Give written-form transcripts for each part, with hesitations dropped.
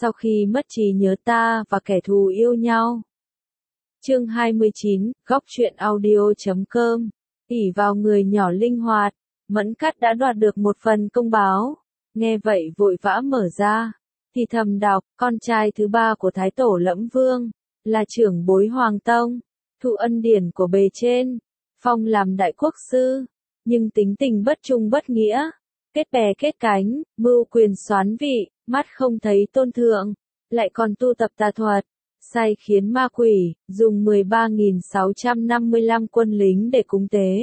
sau khi mất trí nhớ ta và kẻ thù yêu nhau. Chương 29, góc truyện audio.com. ỷ vào người nhỏ linh hoạt, Mẫn Cát đã đoạt được một phần công báo. Nghe vậy vội vã mở ra, thì thầm đọc, con trai thứ ba của Thái Tổ Lẫm Vương, là trưởng bối Hoàng Tông, thụ ân điển của bề trên, phong làm đại quốc sư, nhưng tính tình bất trung bất nghĩa, kết bè kết cánh, mưu quyền soán vị, mắt không thấy tôn thượng, lại còn tu tập tà thuật, sai khiến ma quỷ, dùng 13.655 quân lính để cúng tế.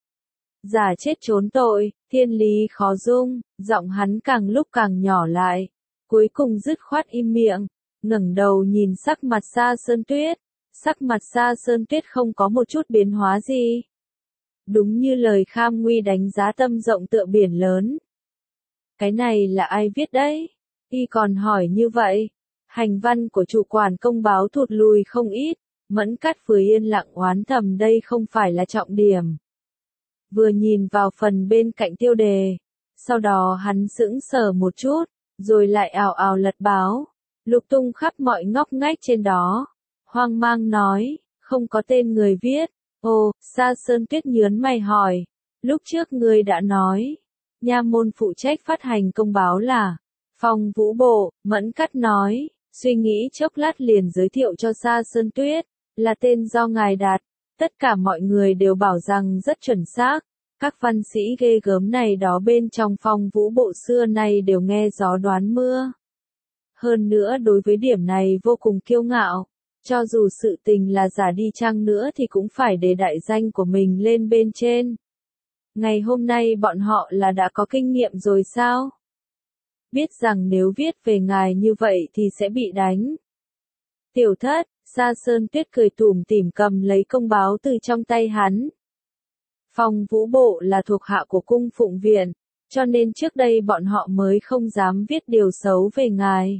Giả chết trốn tội, thiên lý khó dung, giọng hắn càng lúc càng nhỏ lại, cuối cùng dứt khoát im miệng, ngẩng đầu nhìn sắc mặt Sa Sơn Tuyết. Sắc mặt Sa Sơn Tuyết không có một chút biến hóa gì. Đúng như lời Kham Nguy đánh giá tâm rộng tựa biển lớn. Cái này là ai viết đấy? Y còn hỏi như vậy. Hành văn của chủ quản công báo thụt lùi không ít, Mẫn Cát vừa yên lặng oán thầm đây không phải là trọng điểm. Vừa nhìn vào phần bên cạnh tiêu đề, sau đó hắn sững sờ một chút, rồi lại ào ào lật báo, lục tung khắp mọi ngóc ngách trên đó. Hoang mang nói, không có tên người viết. Ồ, Sa Sơn Tuyết nhớn mày hỏi, lúc trước ngươi đã nói, nha môn phụ trách phát hành công báo là Phong Vũ Bộ. Mẫn Cát nói, suy nghĩ chốc lát liền giới thiệu cho Sa Sơn Tuyết, là tên do ngài đặt. Tất cả mọi người đều bảo rằng rất chuẩn xác, các văn sĩ ghê gớm này đó bên trong Phong Vũ Bộ xưa nay đều nghe gió đoán mưa. Hơn nữa đối với điểm này vô cùng kiêu ngạo. Cho dù sự tình là giả đi chăng nữa thì cũng phải để đại danh của mình lên bên trên. Ngày hôm nay bọn họ là đã có kinh nghiệm rồi sao? Biết rằng nếu viết về ngài như vậy thì sẽ bị đánh. Tiểu thất, Sa Sơn Tuyết cười tủm tỉm cầm lấy công báo từ trong tay hắn. Phong Vũ Bộ là thuộc hạ của cung Phụng Viện, cho nên trước đây bọn họ mới không dám viết điều xấu về ngài.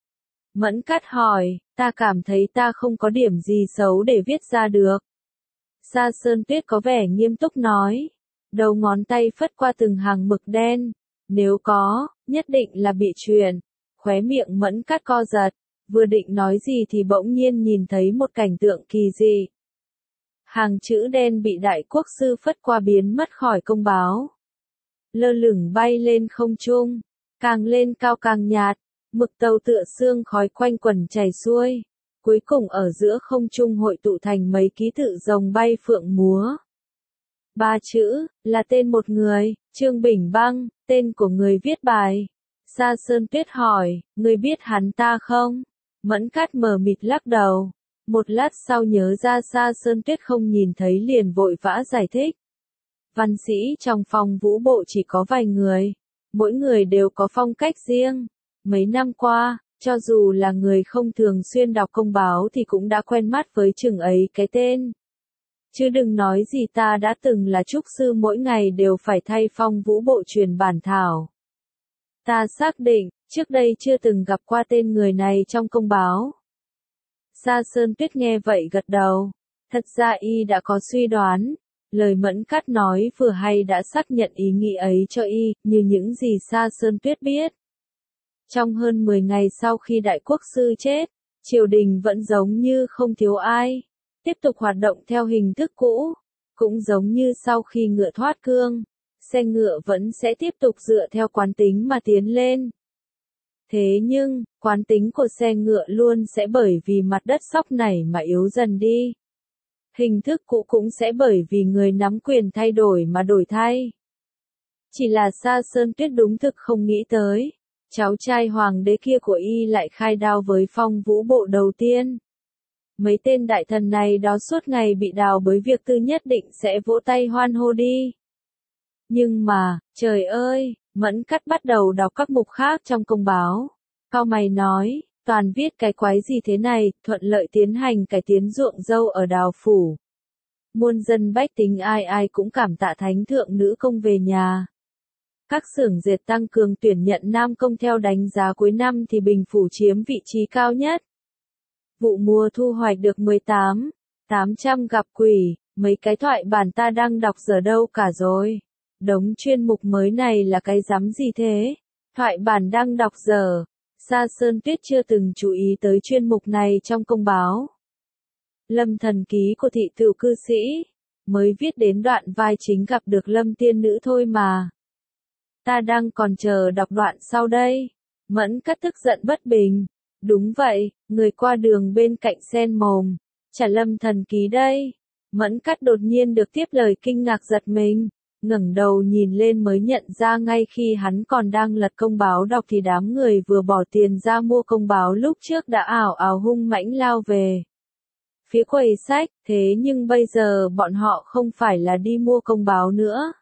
Mẫn Cát hỏi, ta cảm thấy ta không có điểm gì xấu để viết ra được. Sa Sơn Tuyết có vẻ nghiêm túc nói, đầu ngón tay phất qua từng hàng mực đen, nếu có, nhất định là bị truyền. Khóe miệng Mẫn Cát co giật, vừa định nói gì thì bỗng nhiên nhìn thấy một cảnh tượng kỳ dị. Hàng chữ đen bị đại quốc sư phất qua biến mất khỏi công báo. Lơ lửng bay lên không trung, càng lên cao càng nhạt. Mực tàu tựa sương khói quanh quẩn chảy xuôi, cuối cùng ở giữa không trung hội tụ thành mấy ký tự rồng bay phượng múa. 3 chữ, là tên một người, Trương Bình Băng, tên của người viết bài. Sa Sơn Tuyết hỏi, người biết hắn ta không? Mẫn Cát mờ mịt lắc đầu. Một lát sau nhớ ra Sa Sơn Tuyết không nhìn thấy liền vội vã giải thích. Văn sĩ trong Phong Vũ Bộ chỉ có vài người, mỗi người đều có phong cách riêng. Mấy năm qua, cho dù là người không thường xuyên đọc công báo thì cũng đã quen mắt với chừng ấy cái tên. Chứ đừng nói gì ta đã từng là trúc sư mỗi ngày đều phải thay Phong Vũ Bộ truyền bản thảo. Ta xác định, trước đây chưa từng gặp qua tên người này trong công báo. Sa Sơn Tuyết nghe vậy gật đầu. Thật ra y đã có suy đoán. Lời Mẫn Cát nói vừa hay đã xác nhận ý nghĩ ấy cho y, như những gì Sa Sơn Tuyết biết. Trong hơn 10 ngày sau khi đại quốc sư chết, triều đình vẫn giống như không thiếu ai, tiếp tục hoạt động theo hình thức cũ, cũng giống như sau khi ngựa thoát cương, xe ngựa vẫn sẽ tiếp tục dựa theo quán tính mà tiến lên. Thế nhưng, quán tính của xe ngựa luôn sẽ bởi vì mặt đất sóc nảy mà yếu dần đi. Hình thức cũ cũng sẽ bởi vì người nắm quyền thay đổi mà đổi thay. Chỉ là Sa Sơn Tuyết đúng thực không nghĩ tới. Cháu trai hoàng đế kia của y lại khai đao với Phong Vũ Bộ đầu tiên. Mấy tên đại thần này đó suốt ngày bị đào bới việc tư nhất định sẽ vỗ tay hoan hô đi. Nhưng mà, trời ơi, Mẫn Cát bắt đầu đọc các mục khác trong công báo. Cao mày nói, toàn viết cái quái gì thế này, thuận lợi tiến hành cải tiến ruộng dâu ở Đào Phủ. Muôn dân bách tính ai ai cũng cảm tạ thánh thượng nữ công về nhà. Các xưởng dệt tăng cường tuyển nhận nam công theo đánh giá cuối năm thì Bình Phủ chiếm vị trí cao nhất. Vụ mùa thu hoạch được 18.800 gặp quỷ, mấy cái thoại bản ta đang đọc giờ đâu cả rồi. Đống chuyên mục mới này là cái rắm gì thế? Thoại bản đang đọc giờ. Sa Sơn Tuyết chưa từng chú ý tới chuyên mục này trong công báo. Lâm Thần Ký của thị tựu cư sĩ, mới viết đến đoạn vai chính gặp được Lâm tiên nữ thôi mà. Ta đang còn chờ đọc đoạn sau đây. Mẫn Cát tức giận bất bình. Đúng vậy, người qua đường bên cạnh sen mồm. Chả Lâm Thần Ký đây. Mẫn Cát đột nhiên được tiếp lời kinh ngạc giật mình. Ngẩng đầu nhìn lên mới nhận ra ngay khi hắn còn đang lật công báo đọc thì đám người vừa bỏ tiền ra mua công báo lúc trước đã ảo ảo hung mãnh lao về phía quầy sách, thế nhưng bây giờ bọn họ không phải là đi mua công báo nữa,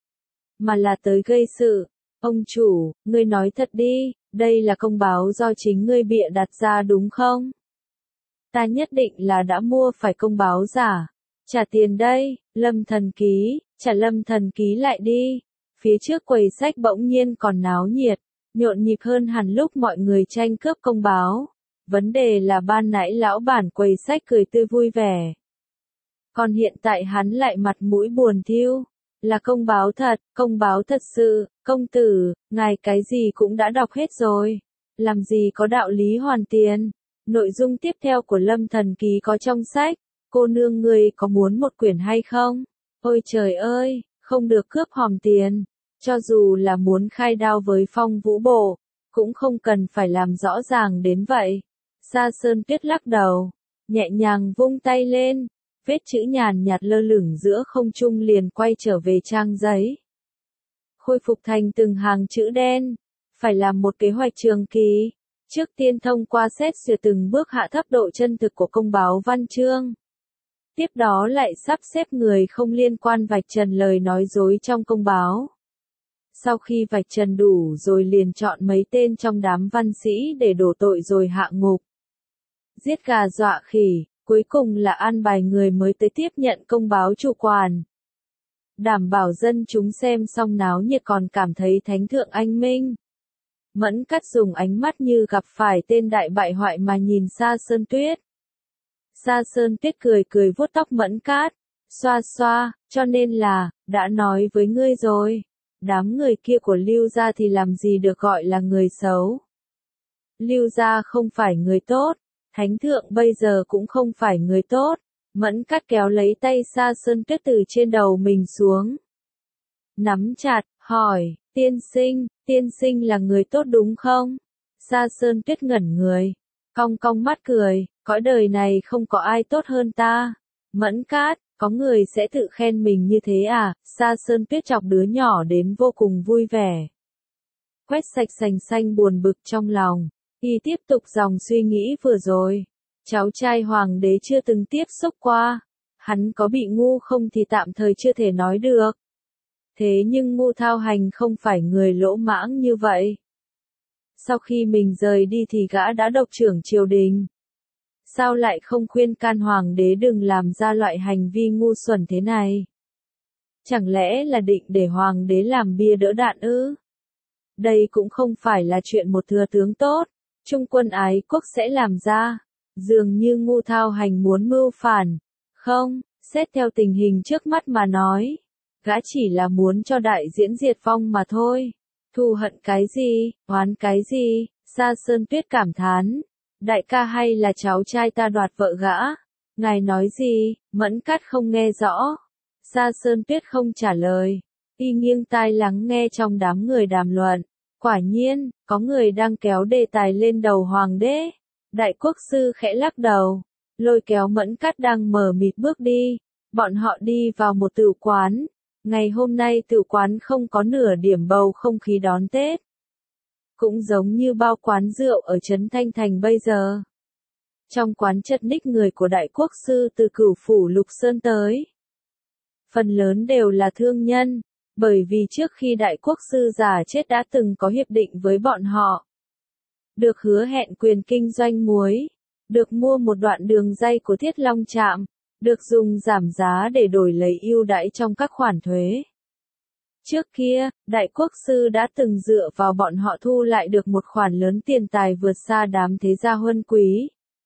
mà là tới gây sự. Ông chủ, ngươi nói thật đi, đây là công báo do chính ngươi bịa đặt ra đúng không? Ta nhất định là đã mua phải công báo giả. Trả tiền đây, Lâm Thần Ký, trả Lâm Thần Ký lại đi. Phía trước quầy sách bỗng nhiên còn náo nhiệt, nhộn nhịp hơn hẳn lúc mọi người tranh cướp công báo. Vấn đề là ban nãy lão bản quầy sách cười tươi vui vẻ. Còn hiện tại hắn lại mặt mũi buồn thiu. Là công báo thật sự, công tử, ngài cái gì cũng đã đọc hết rồi. Làm gì có đạo lý hoàn tiền. Nội dung tiếp theo của Lâm Thần Ký có trong sách. Cô nương người có muốn một quyển hay không? Ôi trời ơi, không được cướp hòm tiền. Cho dù là muốn khai đao với Phong Vũ Bộ, cũng không cần phải làm rõ ràng đến vậy. Sa Sơn Tuyết lắc đầu, nhẹ nhàng vung tay lên, vết chữ nhàn nhạt lơ lửng giữa không trung liền quay trở về trang giấy. Khôi phục thành từng hàng chữ đen, phải làm một kế hoạch trường kỳ. Trước tiên thông qua xét duyệt từng bước hạ thấp độ chân thực của công báo văn chương. Tiếp đó lại sắp xếp người không liên quan vạch trần lời nói dối trong công báo. Sau khi vạch trần đủ rồi liền chọn mấy tên trong đám văn sĩ để đổ tội rồi hạ ngục. Giết gà dọa khỉ, cuối cùng là an bài người mới tới tiếp nhận công báo chủ quản. Đảm bảo dân chúng xem xong náo nhiệt còn cảm thấy thánh thượng anh minh. Mẫn Cát dùng ánh mắt như gặp phải tên đại bại hoại mà nhìn Sa Sơn Tuyết. Sa Sơn Tuyết cười cười vuốt tóc Mẫn Cát, xoa xoa, cho nên là, đã nói với ngươi rồi. Đám người kia của Lưu gia thì làm gì được gọi là người xấu. Lưu gia không phải người tốt, thánh thượng bây giờ cũng không phải người tốt. Mẫn Cát kéo lấy tay Sa Sơn Tuyết từ trên đầu mình xuống. Nắm chặt, hỏi, tiên sinh là người tốt đúng không? Sa Sơn Tuyết ngẩn người, cong cong mắt cười, cõi đời này không có ai tốt hơn ta. Mẫn Cát, có người sẽ tự khen mình như thế à? Sa Sơn Tuyết chọc đứa nhỏ đến vô cùng vui vẻ. Quét sạch sành xanh buồn bực trong lòng, y tiếp tục dòng suy nghĩ vừa rồi. Cháu trai hoàng đế chưa từng tiếp xúc qua. Hắn có bị ngu không thì tạm thời chưa thể nói được. Thế nhưng Ngô Thao Hành không phải người lỗ mãng như vậy. Sau khi mình rời đi thì gã đã độc trưởng triều đình. Sao lại không khuyên can hoàng đế đừng làm ra loại hành vi ngu xuẩn thế này? Chẳng lẽ là định để hoàng đế làm bia đỡ đạn ư? Đây cũng không phải là chuyện một thừa tướng tốt, trung quân ái quốc sẽ làm ra. Dường như Ngô Thao Hành muốn mưu phản. Không, xét theo tình hình trước mắt mà nói. Gã chỉ là muốn cho đại diễn diệt vong mà thôi. Thù hận cái gì, oán cái gì, Sa Sơn Tuyết cảm thán. Đại ca hay là cháu trai ta đoạt vợ gã? Ngài nói gì? Mẫn Cát không nghe rõ. Sa Sơn Tuyết không trả lời. Y nghiêng tai lắng nghe trong đám người đàm luận. Quả nhiên, có người đang kéo đề tài lên đầu hoàng đế. Đại quốc sư khẽ lắc đầu, lôi kéo Mẫn Cát đang mờ mịt bước đi. Bọn họ đi vào một tửu quán. Ngày hôm nay tửu quán không có nửa điểm bầu không khí đón Tết. Cũng giống như bao quán rượu ở Trấn Thanh Thành bây giờ. Trong quán chật ních người của đại quốc sư từ Cửu Phủ Lục Sơn tới. Phần lớn đều là thương nhân, bởi vì trước khi đại quốc sư già chết đã từng có hiệp định với bọn họ. Được hứa hẹn quyền kinh doanh muối, được mua một đoạn đường ray của Thiết Long Trạm, được dùng giảm giá để đổi lấy ưu đãi trong các khoản thuế. Trước kia, đại quốc sư đã từng dựa vào bọn họ thu lại được một khoản lớn tiền tài vượt xa đám thế gia huân quý.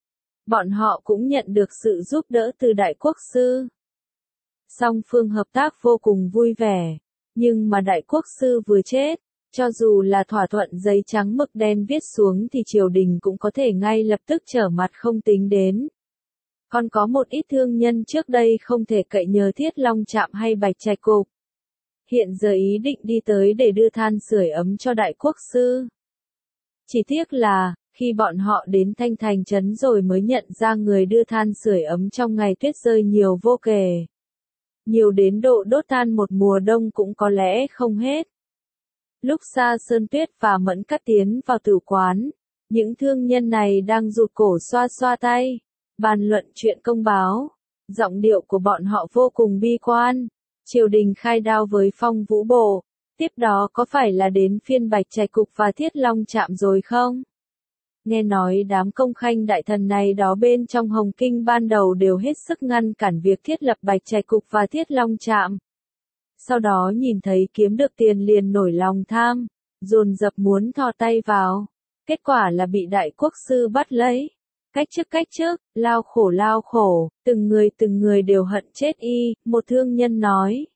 Bọn họ cũng nhận được sự giúp đỡ từ đại quốc sư. Song phương hợp tác vô cùng vui vẻ, nhưng mà đại quốc sư vừa chết, Cho dù là thỏa thuận giấy trắng mực đen viết xuống thì triều đình cũng có thể ngay lập tức trở mặt không tính đến. Còn có một ít thương nhân trước đây không thể cậy nhờ Thiết Long Trạm hay Bạch Trạch Cục. Hiện giờ ý định đi tới để đưa than sưởi ấm cho đại quốc sư. Chỉ tiếc là, khi bọn họ đến Thanh Thành trấn rồi mới nhận ra người đưa than sưởi ấm trong ngày tuyết rơi nhiều vô kể. Nhiều đến độ đốt than một mùa đông cũng có lẽ không hết. Lúc Sa Sơn Tuyết và Mẫn Cát tiến vào tử quán, những thương nhân này đang rụt cổ xoa xoa tay, bàn luận chuyện công báo. Giọng điệu của bọn họ vô cùng bi quan. Triều đình khai đao với Phong Vũ Bộ, tiếp đó có phải là đến phiên Bạch Trạch Cục và Thiết Long Trạm rồi không? Nghe nói đám công khanh đại thần này đó bên trong Hồng Kinh ban đầu đều hết sức ngăn cản việc thiết lập Bạch Trạch Cục và Thiết Long Trạm. Sau đó nhìn thấy kiếm được tiền liền nổi lòng tham, dồn dập muốn thò tay vào. Kết quả là bị đại quốc sư bắt lấy. Cách trước, lao khổ, từng người đều hận chết y, một thương nhân nói.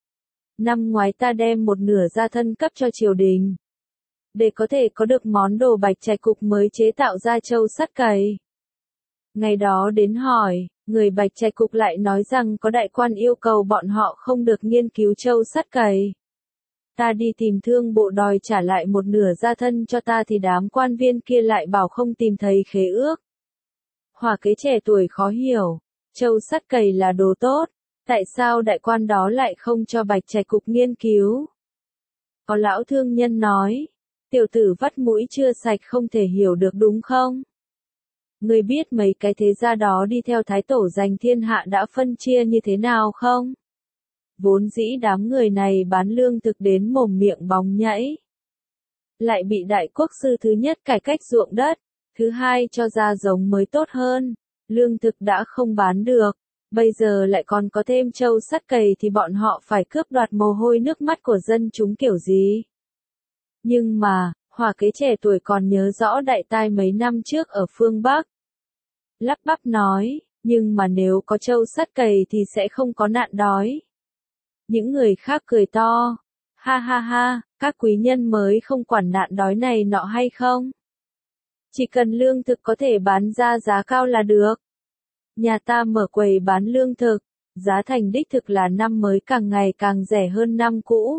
Năm ngoái ta đem một nửa gia thân cấp cho triều đình. Để có thể có được món đồ Bạch Trạch Cục mới chế tạo ra châu sắt cầy. Ngày đó đến hỏi, người Bạch Trạch Cục lại nói rằng có đại quan yêu cầu bọn họ không được nghiên cứu châu sắt cầy. Ta đi tìm thương bộ đòi trả lại một nửa gia thân cho ta thì đám quan viên kia lại bảo không tìm thấy khế ước. Hòa Kế trẻ tuổi khó hiểu, châu sắt cầy là đồ tốt, tại sao đại quan đó lại không cho Bạch Trạch Cục nghiên cứu? Có lão thương nhân nói, tiểu tử vắt mũi chưa sạch không thể hiểu được đúng không? Ngươi biết mấy cái thế gia đó đi theo thái tổ giành thiên hạ đã phân chia như thế nào không? Vốn dĩ đám người này bán lương thực đến mồm miệng bóng nhảy. Lại bị đại quốc sư thứ nhất cải cách ruộng đất, thứ hai cho ra giống mới tốt hơn, lương thực đã không bán được, bây giờ lại còn có thêm châu sắt cầy thì bọn họ phải cướp đoạt mồ hôi nước mắt của dân chúng kiểu gì? Nhưng mà, Hòa Kế trẻ tuổi còn nhớ rõ đại tai mấy năm trước ở phương Bắc. Lắp bắp nói, nhưng mà nếu có châu sắt cầy thì sẽ không có nạn đói. Những người khác cười to, ha ha ha, các quý nhân mới không quản nạn đói này nọ hay không? Chỉ cần lương thực có thể bán ra giá cao là được. Nhà ta mở quầy bán lương thực, giá thành đích thực là năm mới càng ngày càng rẻ hơn năm cũ.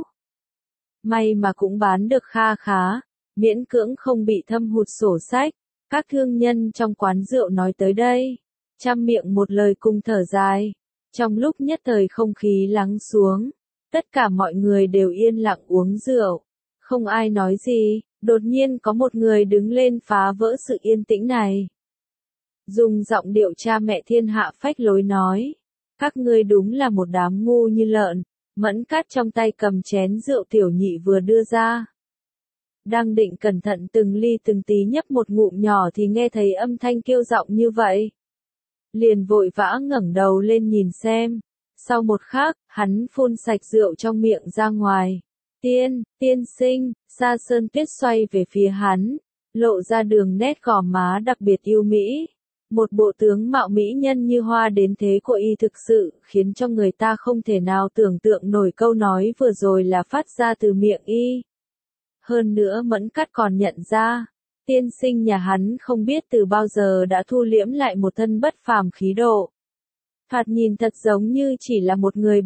May mà cũng bán được kha khá, miễn cưỡng không bị thâm hụt sổ sách. Các thương nhân trong quán rượu nói tới đây, trăm miệng một lời cùng thở dài. Trong lúc nhất thời không khí lắng xuống, tất cả mọi người đều yên lặng uống rượu. Không ai nói gì, đột nhiên có một người đứng lên phá vỡ sự yên tĩnh này. Dùng giọng điệu cha mẹ thiên hạ phách lối nói, các ngươi đúng là một đám ngu như lợn. Mẫn Cát trong tay cầm chén rượu tiểu nhị vừa đưa ra. Đang định cẩn thận từng ly từng tí nhấp một ngụm nhỏ thì nghe thấy âm thanh kêu giọng như vậy. Liền vội vã ngẩng đầu lên nhìn xem. Sau một khắc, hắn phun sạch rượu trong miệng ra ngoài. Tiên sinh, Sa Sơn Tuyết xoay về phía hắn, lộ ra đường nét gò má đặc biệt yêu mỹ. Một bộ tướng mạo mỹ nhân như hoa đến thế của y thực sự khiến cho người ta không thể nào tưởng tượng nổi câu nói vừa rồi là phát ra từ miệng y. Hơn nữa Mẫn Cát còn nhận ra, tiên sinh nhà hắn không biết từ bao giờ đã thu liễm lại một thân bất phàm khí độ. Thoạt nhìn thật giống như chỉ là một người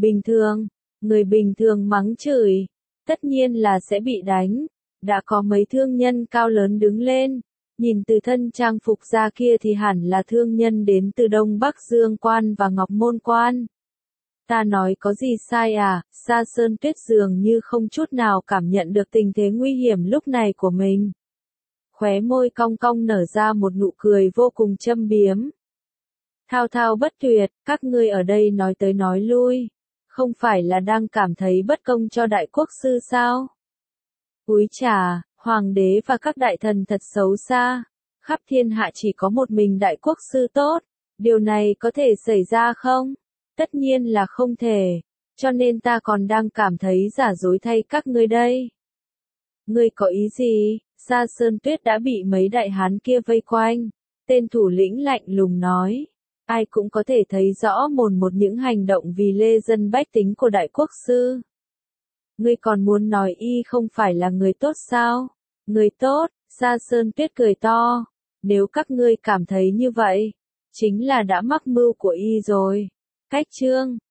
bình thường mắng chửi, tất nhiên là sẽ bị đánh. Đã có mấy thương nhân cao lớn đứng lên, nhìn từ thân trang phục ra kia thì hẳn là thương nhân đến từ Đông Bắc Dương Quan và Ngọc Môn Quan. Ta nói có gì sai à? Sa Sơn Tuyết dường như không chút nào cảm nhận được tình thế nguy hiểm lúc này của mình. Khóe môi cong cong nở ra một nụ cười vô cùng châm biếm. Thao thao bất tuyệt, các ngươi ở đây nói tới nói lui. Không phải là đang cảm thấy bất công cho đại quốc sư sao? Úi chà, hoàng đế và các đại thần thật xấu xa. Khắp thiên hạ chỉ có một mình đại quốc sư tốt. Điều này có thể xảy ra không? Tất nhiên là không thể. Cho nên ta còn đang cảm thấy giả dối thay các ngươi đây. Ngươi có ý gì? Sa Sơn Tuyết đã bị mấy đại hán kia vây quanh. Tên thủ lĩnh lạnh lùng nói. Ai cũng có thể thấy rõ mồn một những hành động vì lê dân bách tính của đại quốc sư. Ngươi còn muốn nói y không phải là người tốt sao? Người tốt, Gia Sơn Tuyết cười to. Nếu các ngươi cảm thấy như vậy, chính là đã mắc mưu của y rồi. Cách chương